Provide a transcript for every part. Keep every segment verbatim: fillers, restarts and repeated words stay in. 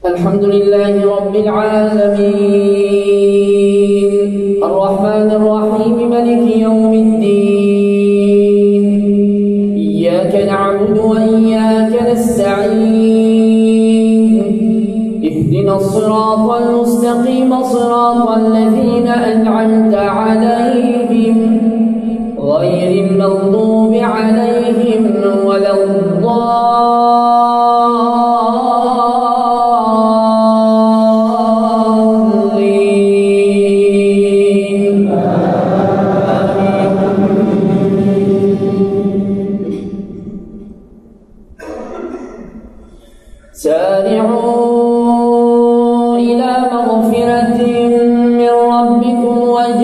الحمد لله رب العالمين الرحمن الرحيم مالك يوم الدين إياك نعبد وإياك نستعين اهدنا الصراط المستقيم صراط الذين أنعمت عليهم غير المغضوب عليهم ولا الضالين. سارعوا إلى مغفرة من ربكم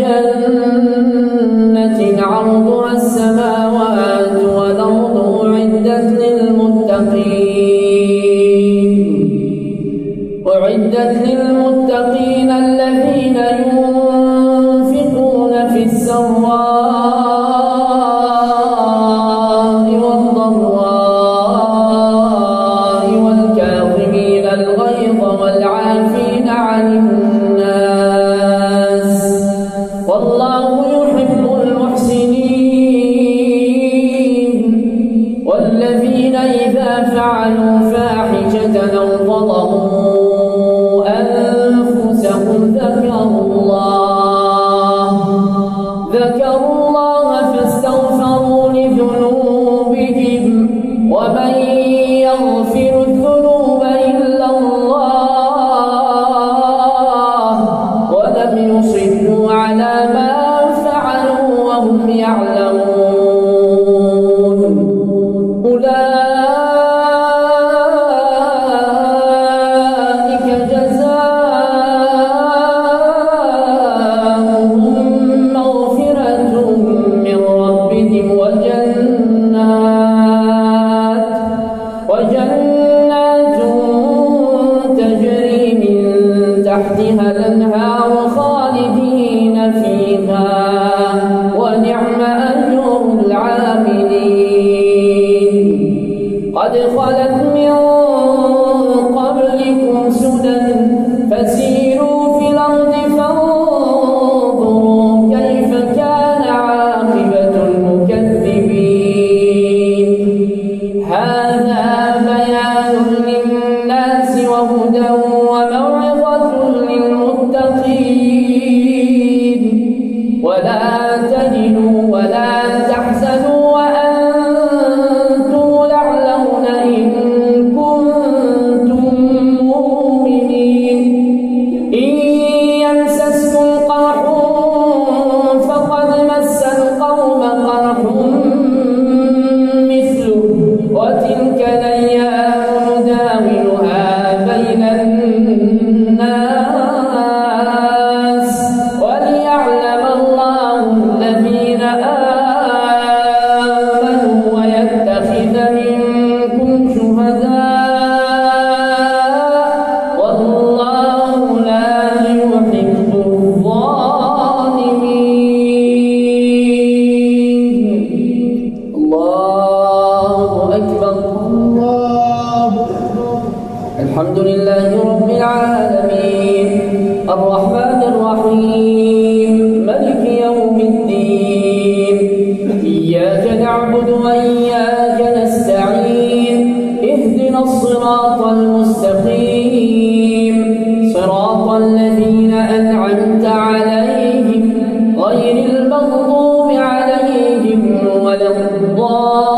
وجنة عرضها السماوات والأرض أعدت للمتقين أعدت للمتقين الذين ينفقون في السراء والضراء والكاظمين الغيظ والعافين عن الناس والله يحب المحسنين والذين إذا فعلوا فاحشة أو ظلموا أنفسهم ذكروا الله ذكروا الله فاستغفروا لذنوبهم ومن يغفر الذنوب إلا الله ولم يصروا على ما فعلوا وهم يعلمون أولئك جزاؤهم مغفرة من ربهم وجنات وجنات تجري من تحتها الأنهار خالدين فيها ونعم أجر العاملين. قد خلت من قبلكم سنن فسيروا في الأرض فانظروا كيف كان عاقبة المكذبين. هذا بيان للناس وهدى وموعظة للمتقين. ولا تهنوا ولا تحزنوا وأنتم الأعلون إن كنتم مؤمنين. إن يمسسكم قرح فقد مس القوم قرح مثله وتلك الأيام نداولها بين الناس وليعلم الله الذين آمنوا ويتخذ منكم شهداء والله لا يحب الظالمين. الله أكبر. الله أكبر. الحمد لله رب العالمين الرحمن الرحيم مالك يوم الدين إياك نعبد وإياك نستعين اهدنا الصراط المستقيم صراط الذين أنعمت عليهم غير المغضوب عليهم ولا الضالين.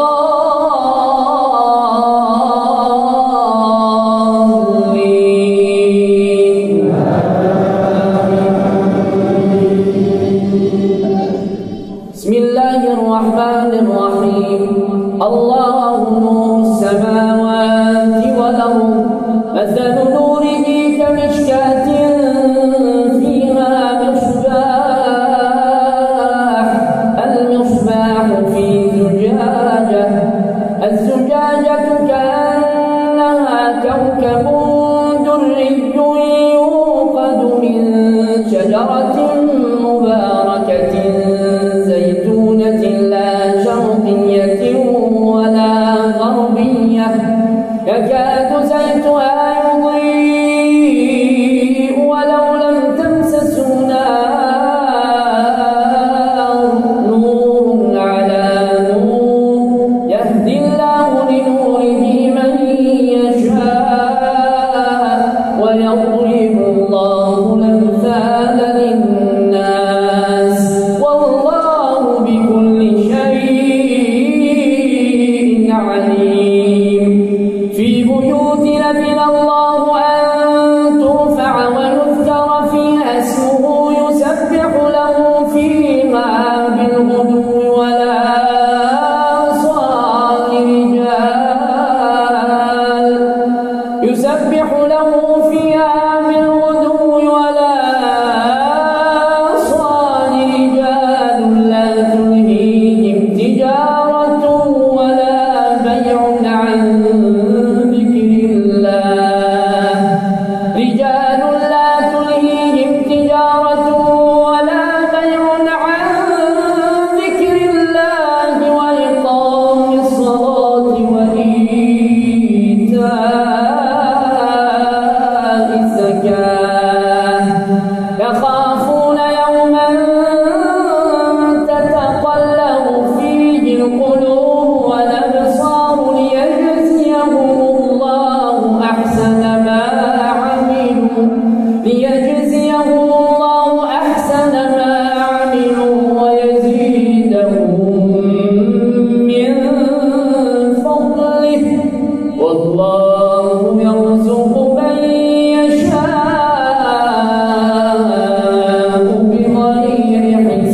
بسم الله الرحمن الرحيم الله نور السماوات والأرض مثل نوره كمشكاة فيها مصباح المصباح في زجاجة الزجاجة كأنها كوكب دري يوقد من شجرة مباركة زيتونة لا شرقية ولا غربية يكاد زيتها يضيء له فيها بالغدو ولا صال رجال لا تلهيهم تجارة ولا بيع عن ذكر الله رجال لا تلهيهم تجارة ولا بيع عن ذكر الله وإقام الصلاة وإيتاء الزكاة يخافون يوما تتقلب فيه القلوب والأبصار ليجزيهم الله أحسن ما عملوا ليجزيهم الله أحسن ما عملوا ويزيدهم من فضله والله يرزق من يشاء بغير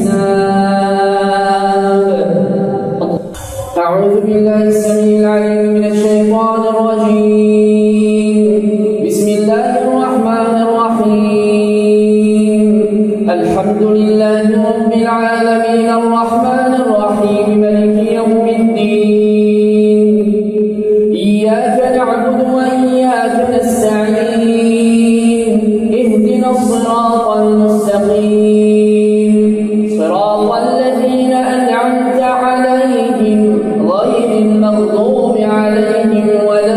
حساب. أعوذ بالله السميع العليم من الشيطان الرجيم. بسم الله الرحمن الرحيم. الحمد لله رب العالمين الرحمن الرحيم مالك يوم الدين إياك نعبد وإياك نستعين اهدنا الصراط المستقيم صراط الذين أنعمت عليهم غير المغضوب عليهم ولا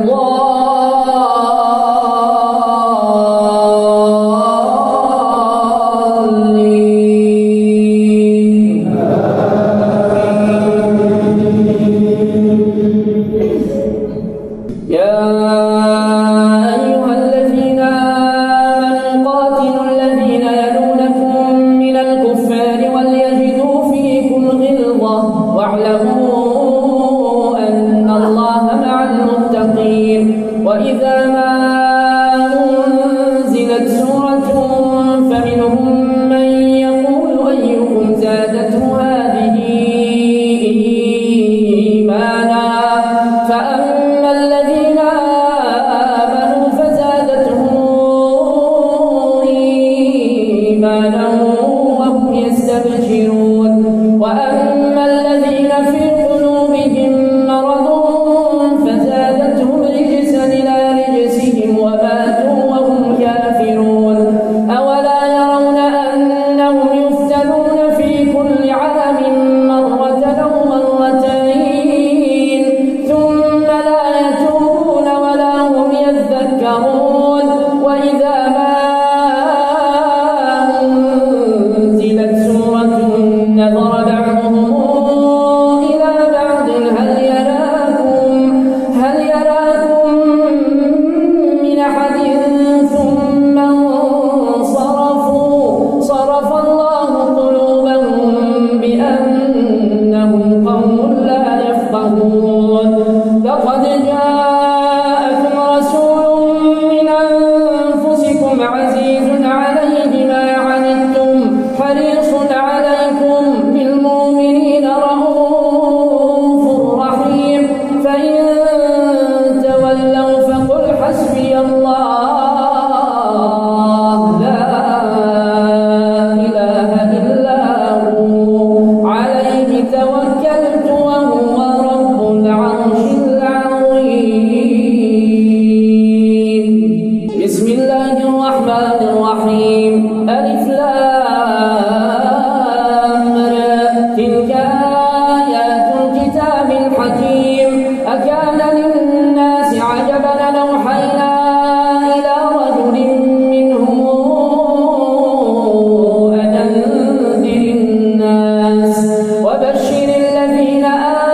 الضالين. يا أيها الذين آمنوا قاتلوا الذين يلونكم من الكفار وليجدوا فيكم غلظة واعلموا أن الله مع المتقين. وإذا ما أنزلت سورة فمنهم من يقول أيكم زادته هذه إيمانا فأما الذين آمنوا فزادتهم إيمانا وهم يستبشرون وأما الذين في قلوبهم مرض فزادتهم رجسا إلى رجسهم وماتوا وهم كافرون. أولا يرون أنهم يفتنون في كل عام مرة أو مرتين ثم لا يتوبون ولا هم يذكرون. وإذا ما أنزلت سورة نظر بعضهم إلى بعض هل يراكم هل يراكم من أحد ثم انصرفوا صرف الله قلوبهم بأنهم قوم لا يفقهون. لقد جاءكم رسول من أنفسكم عزيز عليه ما عنتم حريص عليكم بالمؤمنين رؤوف رحيم. فإن تولوا فقل حسبي الله لا إله إلا هو عليه توكلت وهو رب العرش العظيم. بسم الله الرحمن الرحيم. ألف لام را تلك آيات الكتاب الحكيم. أكان للناس عجبا أن أوحينا إلى رجل منهم أن أنذر الناس وبشر الذين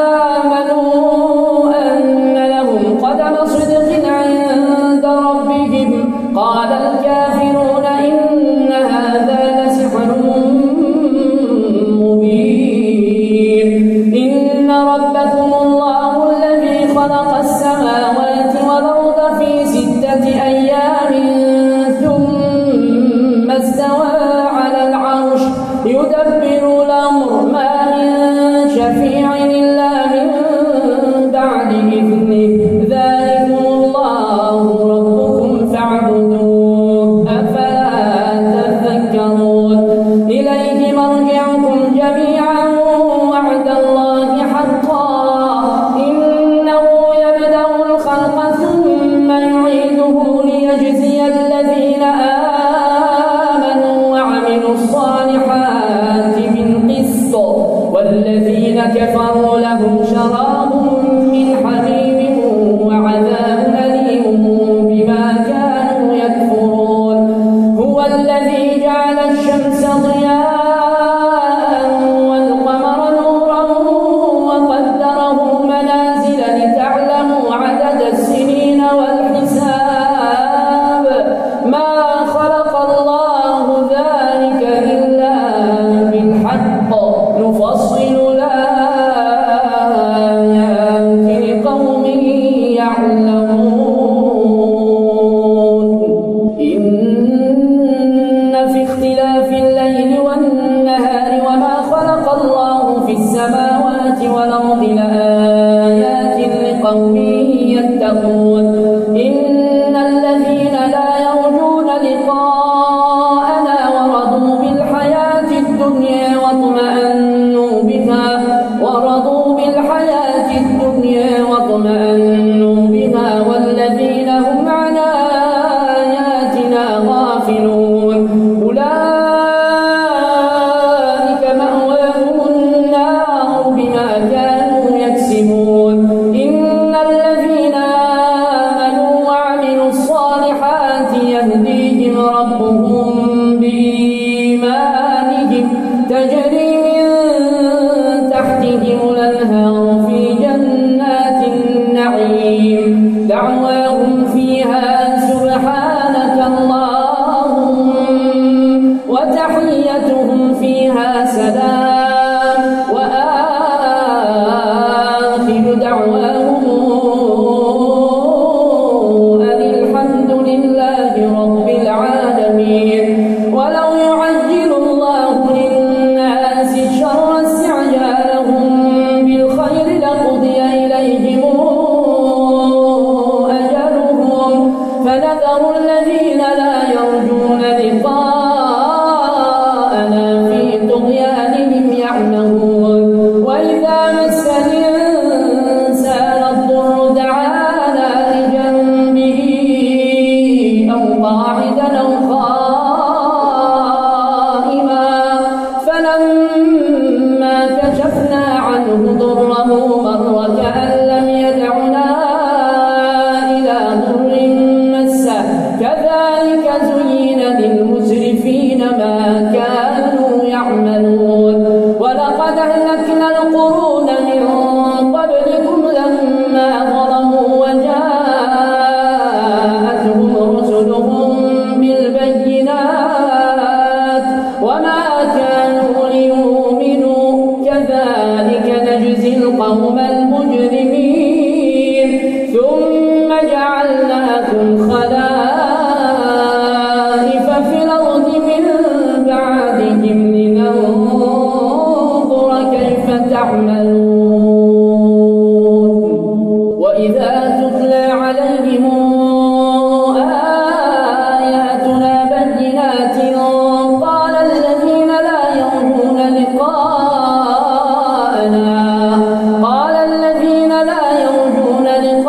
آمنوا أن لهم قدم صدق عند ربهم. قال الكافرون إن فاعبدوه أفلا تذكرون إليه مرجعكم جميعا وعد الله حقا إنه يبدأ الخلق ثم يعيده ليجزي الذين آمنوا وعملوا الصالحات بالقسط والذين كفروا لهم شراب من حميم وعذاب أليم بما كانوا يكفرون هو الذي جعل الشمس ضياء والقمر نورا وقدره منازل لتعلموا عدد السنين والحساب ما خلق الله ذلك إلا بالحق نفصل والأرض لآيات لقوم يتقون إن الذين لا يرجون لقاءنا ورضوا بالحياة الدنيا واطمأنوا بها ورضوا بالحياة الدنيا واطمأنوا بها والذين هم عن آياتنا غافلون أولئك إن الذين آمنوا وعملوا الصالحات يهديهم ربهم بإيمانهم تجري من تحتهم الأنهار في جنات النعيم دعواهم فيها سبحانك اللهم وتحيتهم فيها سلام دعواهم أن الحمد لله رب العالمين ولو يعجل الله للناس الشر استعجالهم بالخير لقضي إليهم أجلهم فنذر الذين لا يرجون لقاءنا في طغيانهم يعمهون وإذا مس قاعدا أو قائما فلما كشفنا عنه ضره مر كأن لم يدعنا إلى ضر مسه كذلك زين للمسرفين ما كانوا يعملون ولقد أهلكنا القرون من قبلكم لما ظلموا وجاءتهم رسلهم بالبينات وما كانوا ليؤمنوا كذلك نجزي القوم المجرمين ثم جعلناكم خلائف في الأرض من بعدهم لننظر كيف تعملون وإذا تتلى عليهم قال الذين لا يرجون لقاءنا قال الذين لا يرجون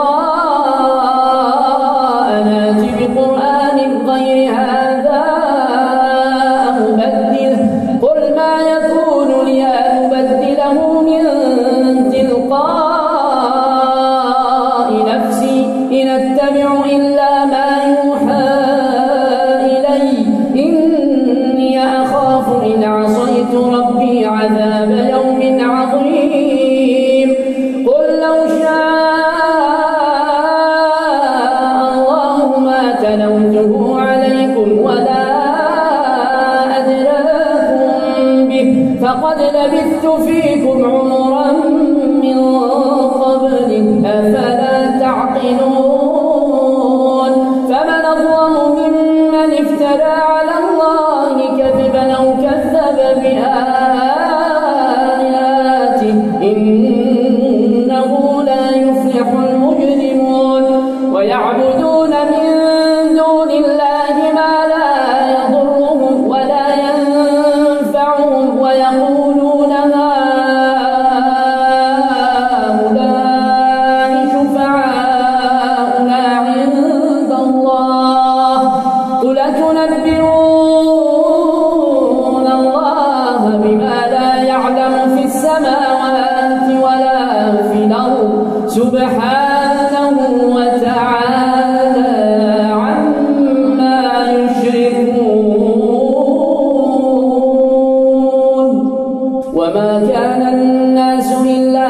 لقاءنا ائت بقرآن غير هذا أو بدله قل ما يكون لي أن أبدله من تلقاء نفسي إن أتبع إلا ما يوحى إلي إني أخاف إن عصيت ربي عذاب يوم عظيم قل لو شاء الله ما تلوته عليكم ولا أدراكم به فقد لبثت فيكم عمرا من قبله أفلا تعقلون فمن أظلم ممن افترى على الله كذبا أو كذب بآياته إنه لا يفلح المجرمون ويعبدون من دون ينبئون الله بما لا يعلم في السماوات ولا في الأرض سبحانه وتعالى عما يشركون. وما كان الناس إلا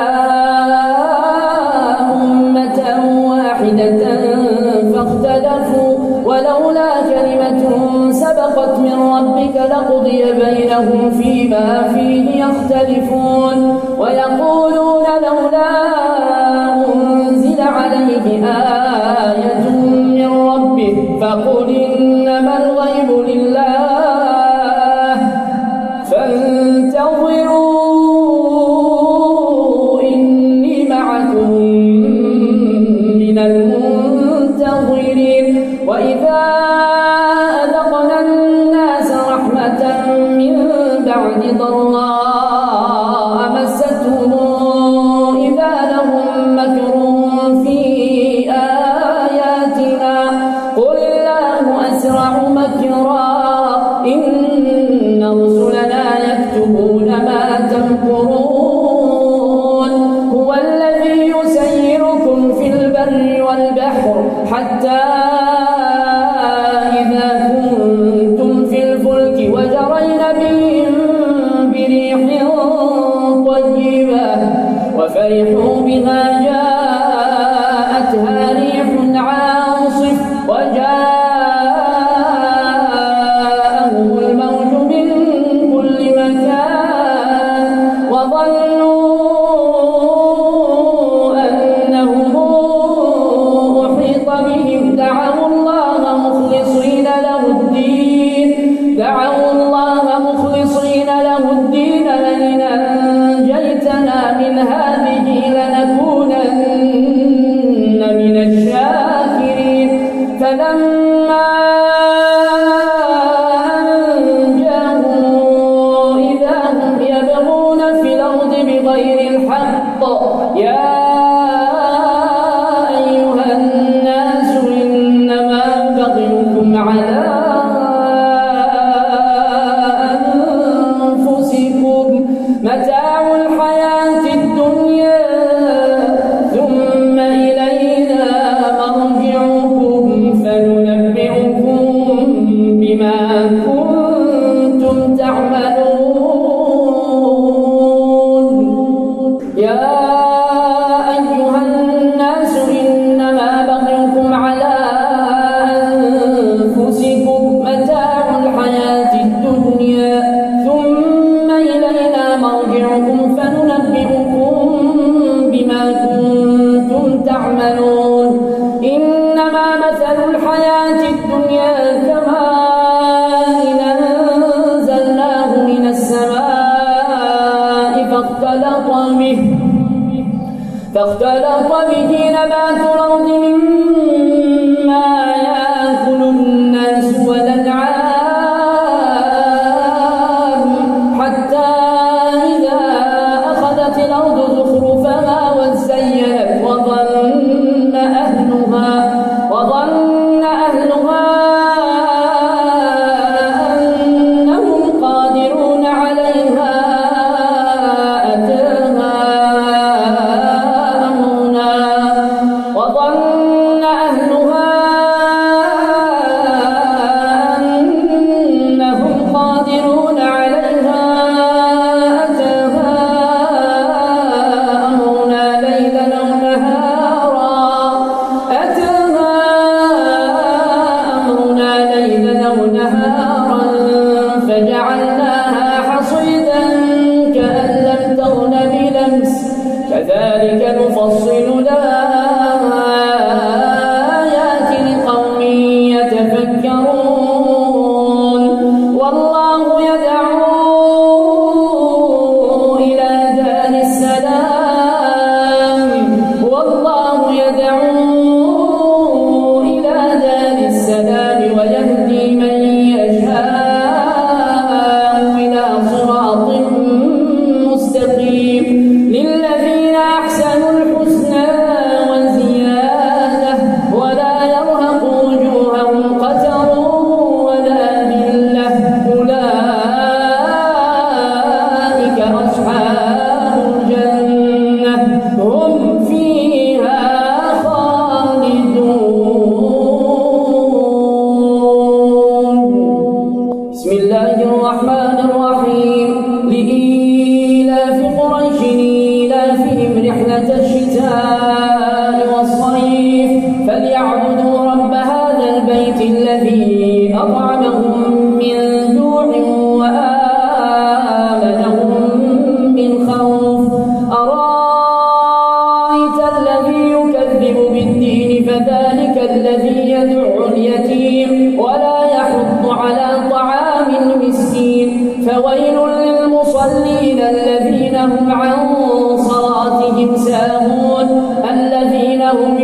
أمة واحدة فاختلفوا ولولا كلمة سبقت من ربك لقضي بينهم فيما فيه يختلفون. ويقولون لولا أنزل عليه آية من ربه فقل إنما الغيب لله فانتظروا إني معكم من المنتظرين. وإذا أذقنا الناس رحمة من بعد ضراء مستهم إذا لهم مكر في آياتنا قل الله أسرع مكرا إن رسلنا يكتبون ما تمكرون. هو الذي يسيركم في البر والبحر حتى إذا كنتم في الفلك وجرين بهم بريح طيبة وفرحوا بها جاءتها ريح عاصف وجاءهم الموج من كل مكان وظنوا أنهم أحيط بهم دعوا الله مخلصين له الدين دعوا الله مخلصين له الدين لئن أنجيتنا من هذه لنكونن من الشاكرين. فلما أنجاهم إذا هم يبغون في الأرض بغير الحق يا أيها الناس إنما بغيكم على أنفسكم متاع الحياة الدنيا ثم إلينا مرجعكم فننبئكم بما كنتم تعملون. يا أيها الناس إنما بغيكم على أنفسكم متاع الحياة الدنيا ثم إلينا مرجعكم فننبئكم بما كنتم تعملون. إنما مثل الحياة الدنيا كماء أنزلناه من السماء فاختلط به فاختلط به نبات الأرض مما يأكل الناس والأنعام حتى إذا أخذت الأرض زخرفها وزينت وظن أهلها وظن أهلها أنهم قادرون عليها أتاها أمرنا وظن الذي أطعمهم من جوع وآمنهم من خوف أرأيت الذي يكذب بالدين فذلك الذي يدعو اليتيم ولا يحض على طعام المسكين فويل للمصلين الذين هم عن صلاتهم ساهون الذين هم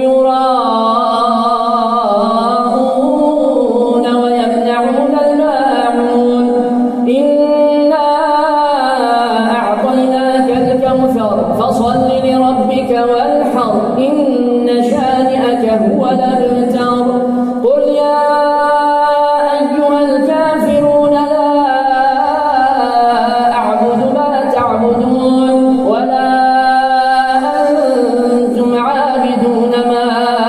يراءون ويمنعون الماعون إنا أعطيناك الكوثر فصل لربك وانحر إن شانئك هو الأبتر قل يا أيها الكافرون لا أعبد ما تعبدون ولا أنتم عابدون ما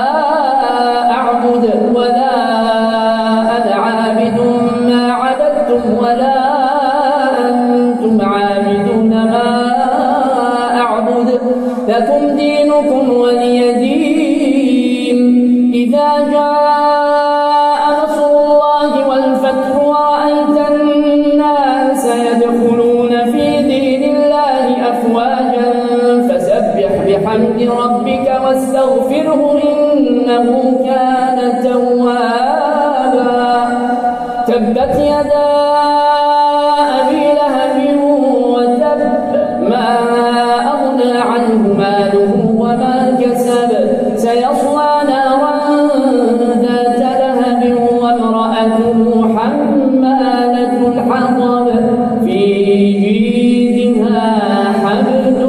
أعبد ولا أنا عابد ما عبدتم ولا أنتم عابدون ما أعبد لكم دينكم ولي دين إذا جاء نصر الله والفتح ورأيت الناس يدخلون في دين الله أفواجا فسبح بحمد ربك واستغفره إنه كان توابا تبت يدا أبي لهب وتب ما أغنى عنه ماله وما كسب سيصلى نارا ذات لهب وامرأته حمالة الحطب في جيدها حبل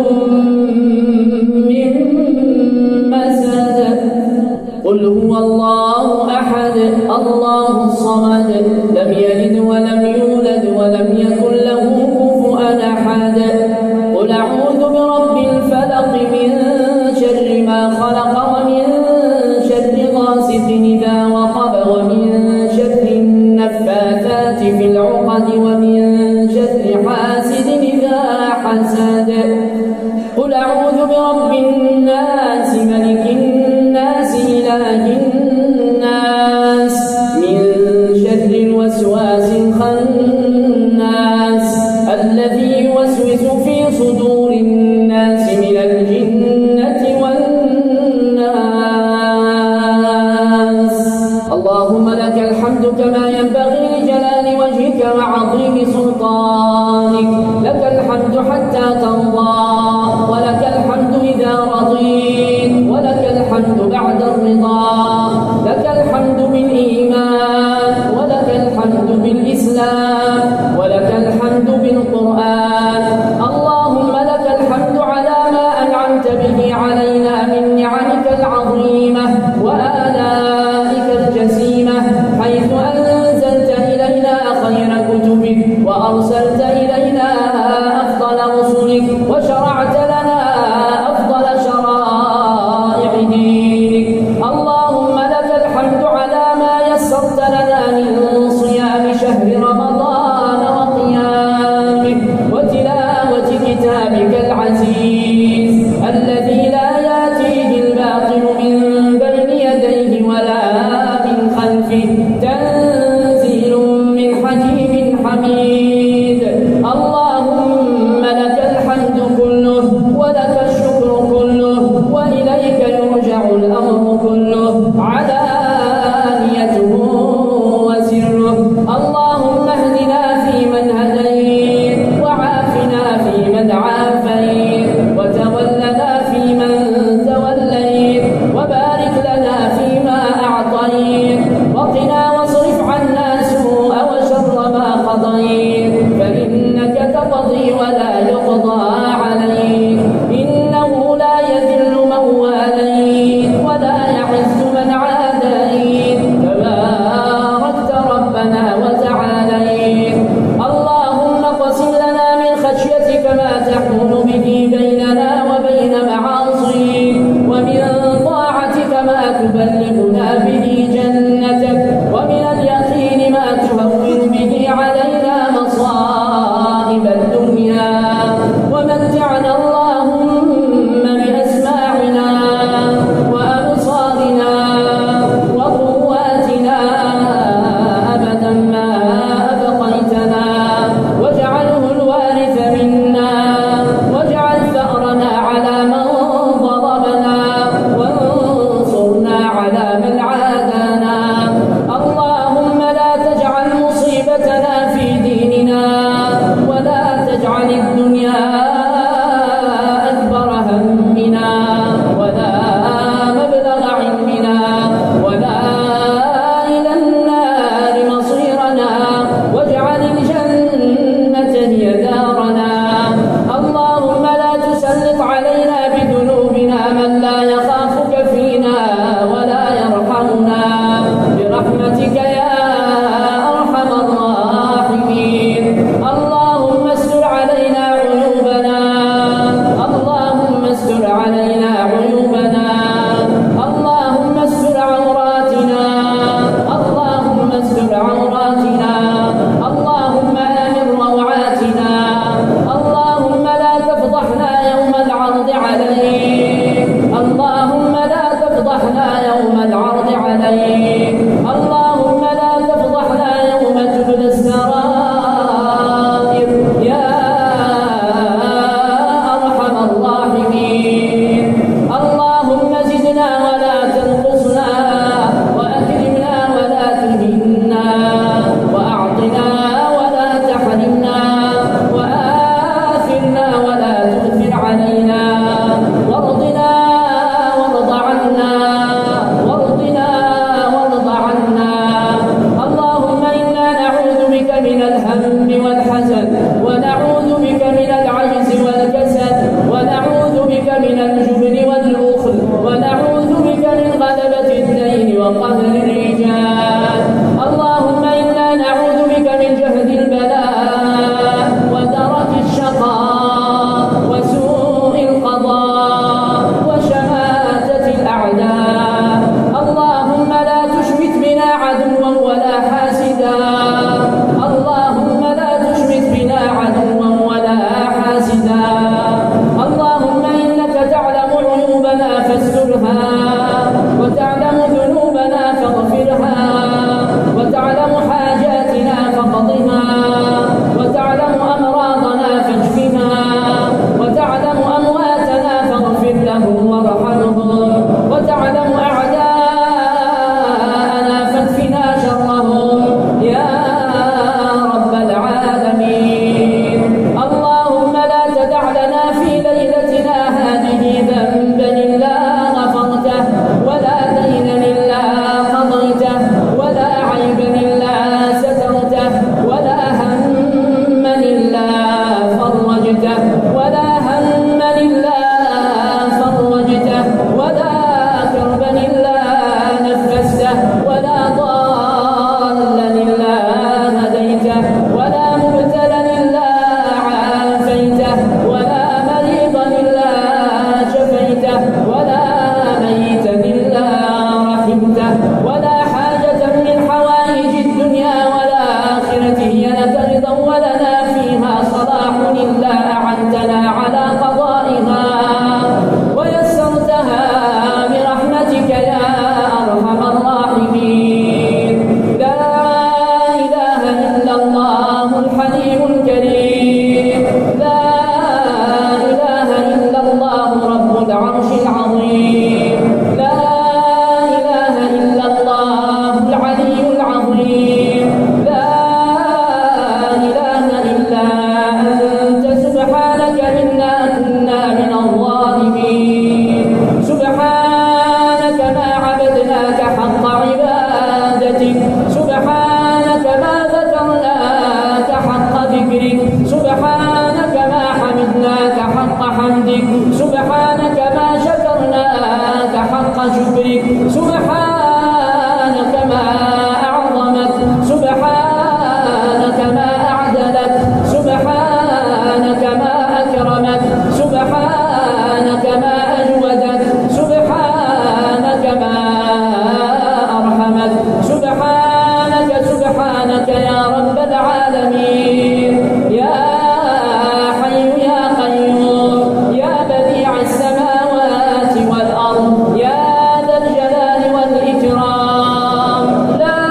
من مسد قل هو الله أحد الله الصمد لم يلد ولم يولد ولم يكن له كفوا أحد قل أعوذ برب الفلق من شر ما خلق ومن شر غاسق إذا وقب ومن شر النفاثات في العقد ومن شر حاسد إذا حسد قل أعوذ برب الناس ملك الناس إله الناس من شر الوسواس الخناس الذي يوسوس في صدور الناس من الجنة والناس اللهم لك الحمد كما ينبغي لجلال وجهك وعظيم سلطانك لك الحمد حتى ترضى ولك الحمد إذا رضيت ولك الحمد بعد الرضا لك الحمد بالإيمان ولك الحمد بالإسلام ولك الحمد بالقرآن اللهم لك الحمد على ما أنعمت به علينا من نعمك العظيمة وآلائك الجسيمة حيث أنزلت إلينا خير كتبك وأرسلت إلينا أفضل رسلك وشرعت لنا أفضل شرائع دينك اللهم لك الحمد على ما يسرت لنا من صيام شهر رمضان وقيامه وتلاوة كتابك العزيز الذي لا يأتيه الباطل من بين يديه ولا من خلفه تنزيل من حكيم حميد اللهم لك الحمد كله ولك الشكر كله وإليك يرجع الأمر كله علانيته وسره اللهم اهدنا فيمن هديت وعافنا فيمن عافيت وتولنا فيمن توليت وبارك لنا فيما أعطيت وقنا واصرف وأعطنا ولا تحرمنا، وآثرنا ولا تؤثر علينا، وارضنا وارض عنا، وارضنا وارض عنا. اللهم إنا نعوذ بك من الهم والحزن، ونعوذ بك من العجز والكسل، ونعوذ بك من الجبن والبخل، ونعوذ بك من غلبة الدين وقهر الرجال. اللهم إنا نعوذ بك من جهد البلاء ودرك الشقاء وسوء القضاء وشماتة الأعداء. اللهم لا تشمت بنا عدوا ولا حاسدا، اللهم لا تشمت بنا عدوا ولا حاسدا. اللهم إنك تعلم عيوبنا فاسترها، وتعلم ذنوبنا فاغفرها، وتعلم حاجاتنا فقضها، وتعلم أمراضنا فاشفها، وتعلم أمواتنا فاغفر لهم وارحمهم، وتعلم أعداءنا فادفنا شرهم يا رب العالمين. اللهم لا تدع لنا في ليلتنا هذه ذنبا إلا غفرته، ولا دينا إلا قضيته، ولا عيبا إلا سترته، ولا هما إلا فرجته، ولا هما إلا فرجته، ولا كربا إلا نفسته، ولا ضالا إلا هديته، ولا مبتلا إلا عافيته، ولا مريضا إلا شفيته، ولا ميتا إلا رحمته، ولا حاجة من حوائج الدنيا والآخرة هي لك رضا ولنا فيها صلاح إلا أعنتنا على قضائها ويسرتها برحمتك يا أرحم الراحمين. لا إله إلا الله الحليم الكريم، لا إله إلا الله رب العرش العظيم، لا إله إلا الله العلي العظيم، لا إله إلا أنت سبحانك إنا كنا من الظالمين. سبحانك ما عبدناك حق عبادتك، سبحانك ما ذكرناك حق ذكرك، سبحانك ما حمدناك حق حمدك، سبحانك ما شكرناك حق شكرك، سبحانك ما أعظمك، سبحانك ما أعدلك، سبحانك ما أكرمك، سبحانك ما أجودك، سبحانك ما أرحمك، سبحانك سبحانك يا رب العالمين. يا حي يا قيوم يا بديع السماوات والأرض يا ذا الجلال والإكرام، لا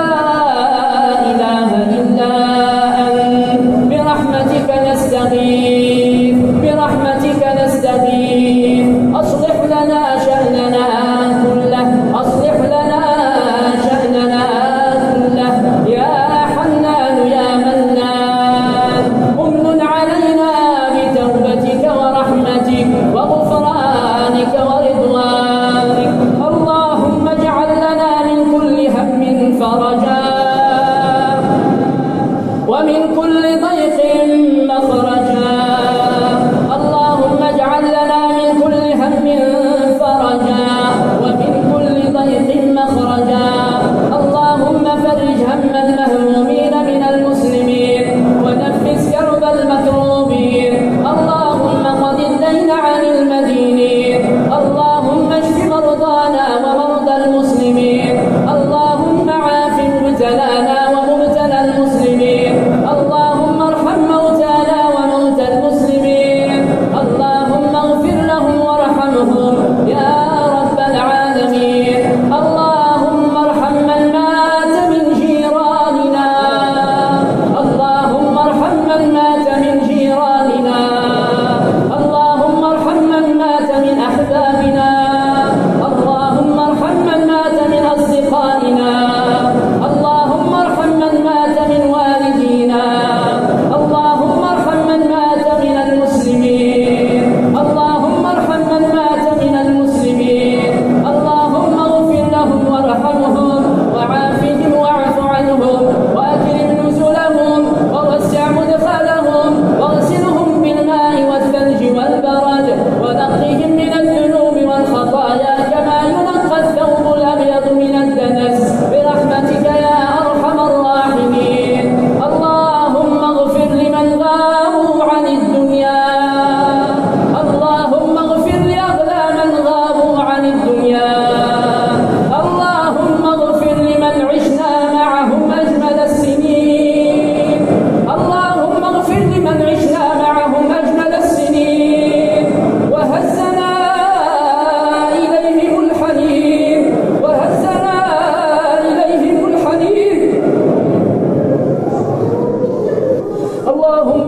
إله إلا أنت برحمتك نستغيث، برحمتك نستغيث. أصلح لنا شأننا كله، أصلح لنا شأننا كله يا حنان يا منان. امن علينا بتوبتك ورحمتك وغفرانك ورضوانك. اللهم اجعل لنا من كل هم فرجا، ومن كل ضيق مخرجا. اللهم اجعل لنا من كل هم فرجا، ومن كل ضيق مخرجا. اللهم فرج هم المهمومين من المسلمين، ونفس كرب المكروبين. اللهم قض الدين عن المدينين. اللهم اشف مرضانا ومرضى المسلمين. اللهم عاف مبتلانا ومبتلى المسلمين. اللهم ارحم موتانا وموتى المسلمين. اللهم اغفر لهم وارحمهم يا رب العالمين. اللهم ارحم من مات من جيراننا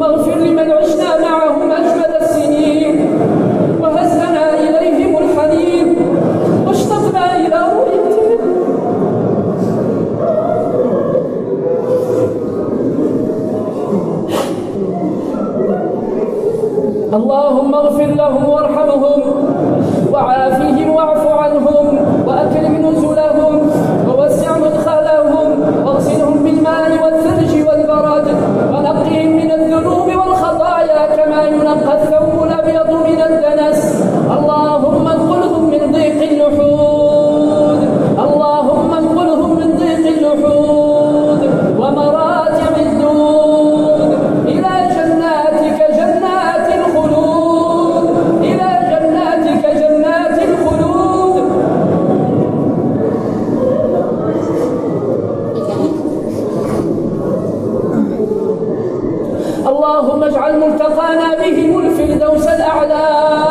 اللهم اغفر لمن عشنا معهم أجمل السنين وهزنا إليهم الحنين واشتقنا إلى رؤيتهم. اللهم اغفر لهم وارحمهم وعافهم واعف عنهم وأكرم نزلهم ووسع مدخلهم واغسلهم بالماء والثلج والبرد ونقهم من الذنوب والخطايا كما ينقى الثوب الأبيض من الدنس. اللهم انقلهم من ضيق اللحود اللهم انقلهم من ضيق اللحود ومراجع الدود إلى جناتك جنات الخلود إلى جناتك جنات الخلود. اللهم اجعل ملتقانا بهم الفردوس الأعلى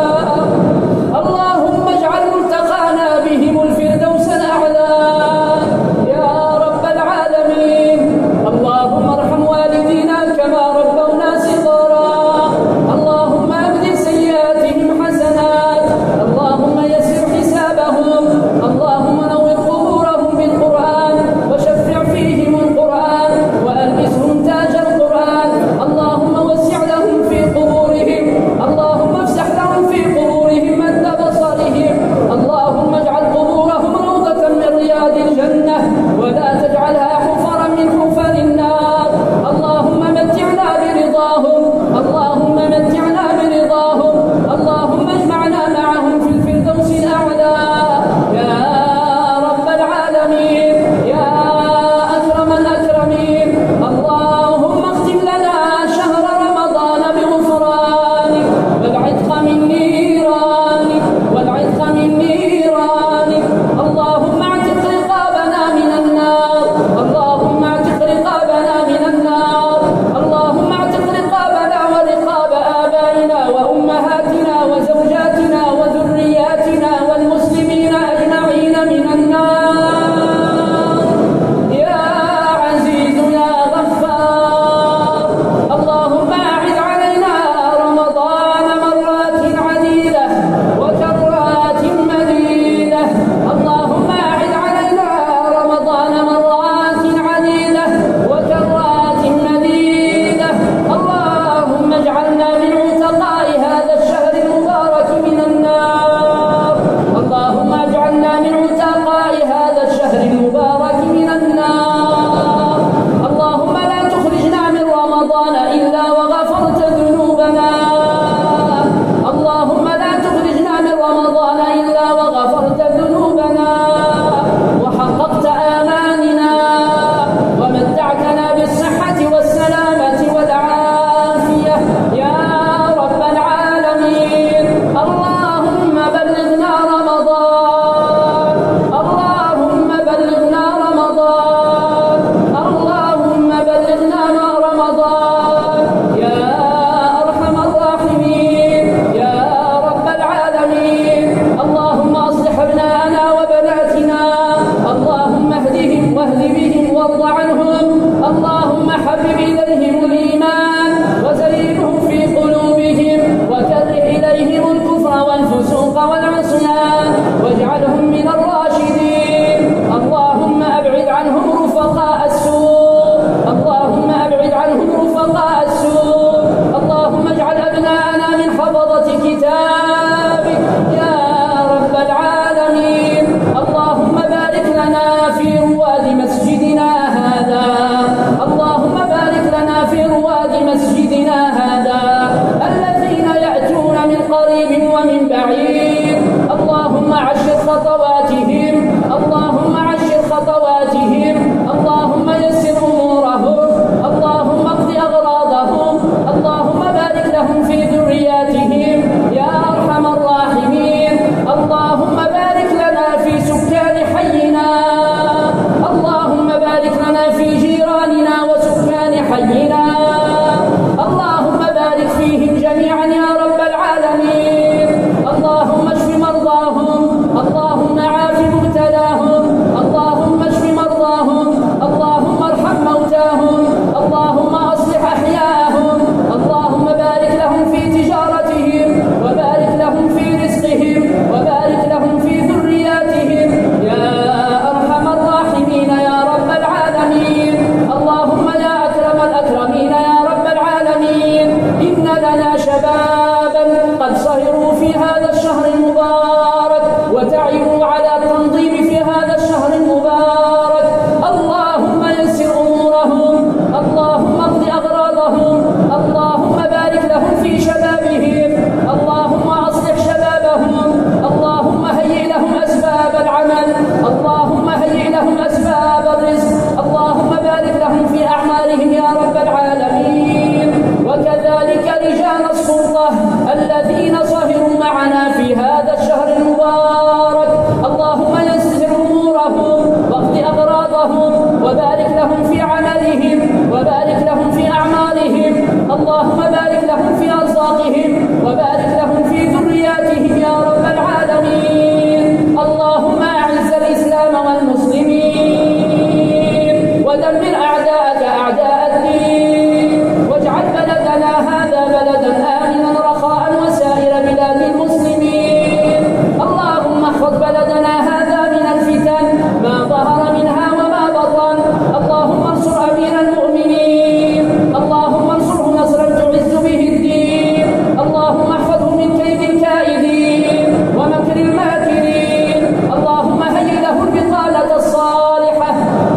اللهم اجعل ملتقانا بهم الفردوس الأعلى يا رب العالمين. اللهم ارحم والدينا كما ربونا صغارا. اللهم أبدل سيئاتهم حسنات. اللهم يسر حسابهم. اللهم نور قبورهم بالقرآن وشفع فيهم القرآن وألبسهم تاج القرآن. اللهم وسع لهم في قبورهم. اللهم افسح لهم في قبورهم مد بصرهم. اللهم اجعل قبورهم روضة من رياض الجنة ولا تجعلها حفرا من حفر النار. اللهم متعنا برضاهم. اللهم متعنا برضاهم. اللهم اجمعنا معهم في الفردوس الأعلى يا رب العالمين يا أكرم الأكرمين. اللهم اختم لنا شهر رمضان بغفرانك والعتق من نيرانك والعتق من نيرانك. اللهم اعتق رقابنا من النار. اللهم اعتق رقابنا من النار. اللهم اعتق رقابنا ورقاب آبائنا وأمهاتنا وزوجاتنا وذرياتنا والمسلمين أجمعين من النار يا عزيز يا غفار أرزاقهم وبارك لهم في ذرياتهم يا رب العالمين. اللهم أعز الإسلام والمسلمين ودمر أعداءك أعداء الدين واجعل بلدنا هذا بلدا آمنا رخاء وسائر بلاد المسلمين. اللهم احفظ بلدنا هذا من الفتن ما ظهر منها وما بطن. اللهم انصر أمير المؤمنين، اللهم انصره نصرا تعز به الدين. اللهم احفظه من كيد الكائدين ومكر الماكرين. اللهم هيئ له البطانة الصالحة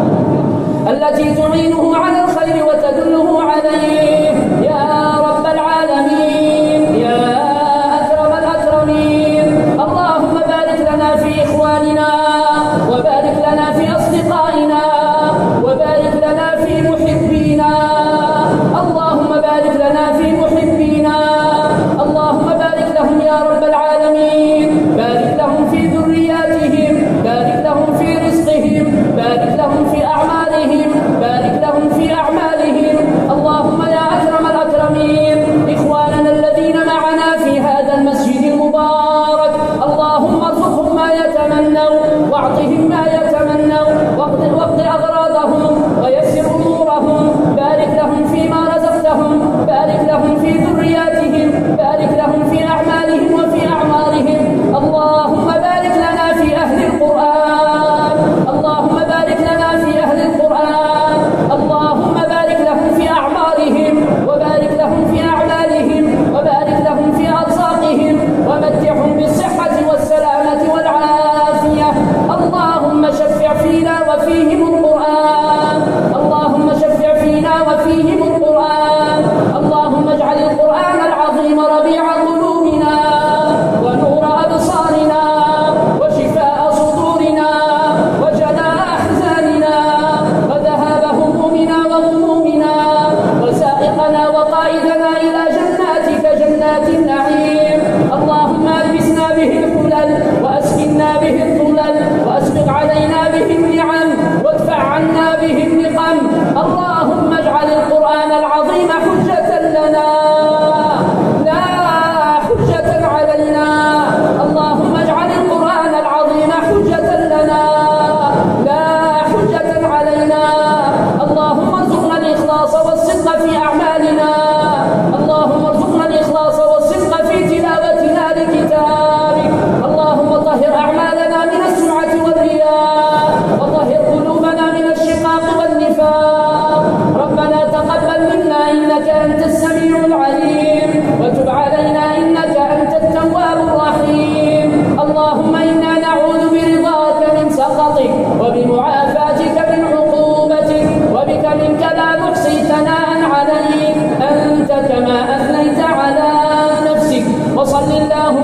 التي تعينه على الخير وتدله عليه يا رب العالمين يا أكرم الأكرمين. اللهم بارك لنا في إخواننا وبارك لنا في أصدقائنا وبارك لنا في محبينا. اللهم بارك لنا في محبينا. اللهم بارك لهم يا رب العالمين. بارك لهم في ذرياتهم، بارك لهم في رزقهم، بارك لهم في أعمالهم، بارك لهم في أعمالهم. اللهم يا أكرم الأكرمين إخواننا الذين معنا في هذا المسجد المبارك اللهم ارزقهم ما يتمنوا واعطهم ما يتمنوا واقض أغراضهم ويسر أمورهم. بارك لهم فيما رزقتهم، بارك لهم في ذرياتهم، بارك لهم في أعمالهم وفي أعمارهم. اللهم بارك لنا في أهل القرآن، اللهم بارك لنا في أهل القرآن. اللهم بارك لهم في أعمارهم وبارك لهم في أعمالهم وبارك لهم في أرزاقهم ومتعهم بالصحة والسلامة والعافية. اللهم شفع فينا وفيهم القرآن، اللهم شفع فينا وفيهم القرآن. اللهم اجعل القرآن العظيم ربيع قلوبنا ونور أبصارنا وشفاء صدورنا وجلاء أحزاننا وذهاب همومنا وغمومنا وسائقنا وقائدنا إلى جناتك جنات النعيم. اللهم ألبسنا به الحلل وأسكننا به الظلل وأسبق علينا به النعم وادفع عنا به النقم. اللهم اجعل القرآن العظيم حجة لنا لا حجة علينا. اللهم اجعل القرآن العظيم حجة لنا لا حجة علينا. اللهم ارزقنا الإخلاص والصدق في أعمالنا. اللهم ارزقنا الإخلاص والصدق في تلاوتنا لكتابك. اللهم طهر أعمالنا من السمعة والرياء وطهر قلوبنا من الشقاق والنفاق. ربنا تقبل منا إنك أنت السميع العليم وتب علينا إنك أنت التواب الرحيم. اللهم إنا نعوذ برضاك من سخطك وبمعافاتك من عقوبتك وبك منك لا نحصي ثناء عليك أنت كما أثنيت على نفسك. وصل اللهم